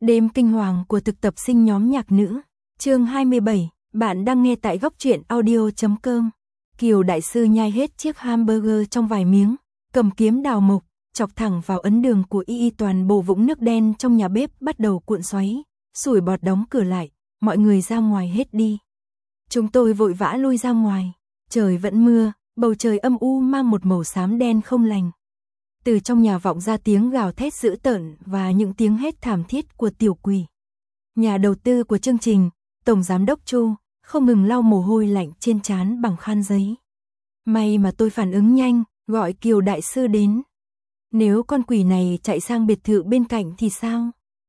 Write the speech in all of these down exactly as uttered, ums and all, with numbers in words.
Đêm kinh hoàng của thực tập sinh nhóm nhạc nữ. Chương hai mươi bảy, bạn đang nghe tại góc truyện audio chấm com. Kiều đại sư nhai hết chiếc hamburger trong vài miếng, cầm kiếm đào mộc, chọc thẳng vào ấn đường của y y toàn bộ vũng nước đen trong nhà bếp bắt đầu cuộn xoáy, sủi bọt đóng cửa lại, mọi người ra ngoài hết đi. Chúng tôi vội vã lui ra ngoài, trời vẫn mưa, bầu trời âm u mang một màu xám đen không lành. Từ trong nhà vọng ra tiếng gào thét dữ tợn và những tiếng hét thảm thiết của tiểu quỷ. Nhà đầu tư của chương trình, Tổng Giám đốc Chu, không ngừng lau mồ hôi lạnh trên trán bằng khăn giấy. May mà tôi phản ứng nhanh, gọi Kiều đại sư đến. Nếu con quỷ này chạy sang biệt thự bên cạnh thì sao?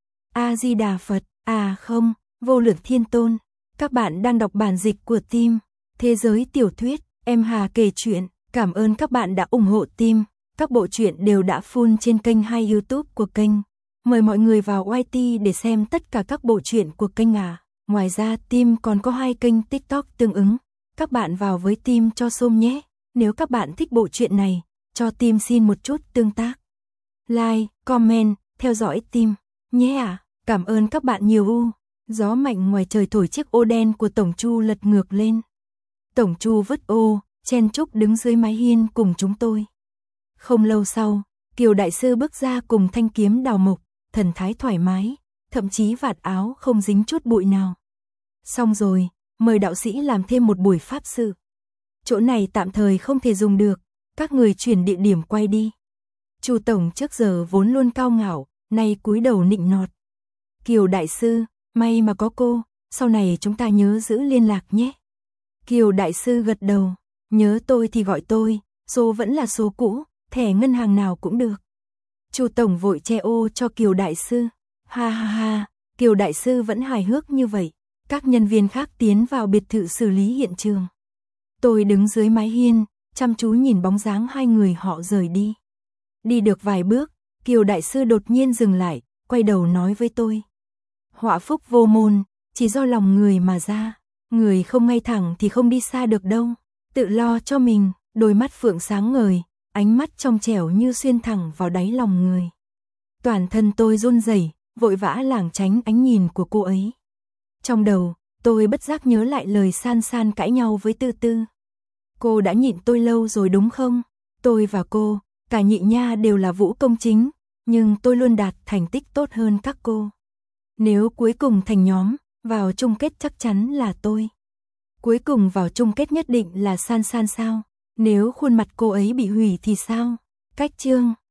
A-di-đà Phật, à không, Vô Lượng Thiên Tôn. Các bạn đang đọc bản dịch của team Thế giới tiểu thuyết, em Hà kể chuyện. Cảm ơn các bạn đã ủng hộ team. Các bộ truyện đều đã full trên kênh hay YouTube của kênh. Mời mọi người vào i tê để xem tất cả các bộ truyện của kênh à. Ngoài ra team còn có hai kênh TikTok tương ứng. Các bạn vào với team cho xôm nhé. Nếu các bạn thích bộ truyện này, cho team xin một chút tương tác. Like, comment, theo dõi team nhé à. Cảm ơn các bạn nhiều u. Gió mạnh ngoài trời thổi chiếc ô đen của Tổng Chu lật ngược lên. Tổng Chu vứt ô, chen chúc đứng dưới mái hiên cùng chúng tôi. Không lâu sau, Kiều đại sư bước ra cùng thanh kiếm đào mộc, thần thái thoải mái, thậm chí vạt áo không dính chút bụi nào. Xong rồi, mời đạo sĩ làm thêm một buổi pháp sự. Chỗ này tạm thời không thể dùng được, các người chuyển địa điểm quay đi. Chu tổng trước giờ vốn luôn cao ngạo, nay cúi đầu nịnh nọt. Kiều đại sư, may mà có cô, sau này chúng ta nhớ giữ liên lạc nhé. Kiều đại sư gật đầu, nhớ tôi thì gọi tôi, số vẫn là số cũ. Thẻ ngân hàng nào cũng được. Chu tổng vội che ô cho Kiều đại sư. Ha ha ha, Kiều đại sư vẫn hài hước như vậy. Các nhân viên khác tiến vào biệt thự xử lý hiện trường. Tôi đứng dưới mái hiên, chăm chú nhìn bóng dáng hai người họ rời đi. Đi được vài bước, Kiều đại sư đột nhiên dừng lại, quay đầu nói với tôi. Họa phúc vô môn, chỉ do lòng người mà ra. Người không ngay thẳng thì không đi xa được đâu. Tự lo cho mình, đôi mắt phượng sáng ngời. Ánh mắt trong trẻo như xuyên thẳng vào đáy lòng người. Toàn thân tôi run rẩy, vội vã lảng tránh ánh nhìn của cô ấy. Trong đầu, tôi bất giác nhớ lại lời San San cãi nhau với Tư Tư. Cô đã nhịn tôi lâu rồi đúng không? Tôi và cô, cả nhị nha đều là vũ công chính, nhưng tôi luôn đạt thành tích tốt hơn các cô. Nếu cuối cùng thành nhóm, vào chung kết chắc chắn là tôi. Cuối cùng vào chung kết nhất định là San San sao? Nếu khuôn mặt cô ấy bị hủy thì sao? Cách chương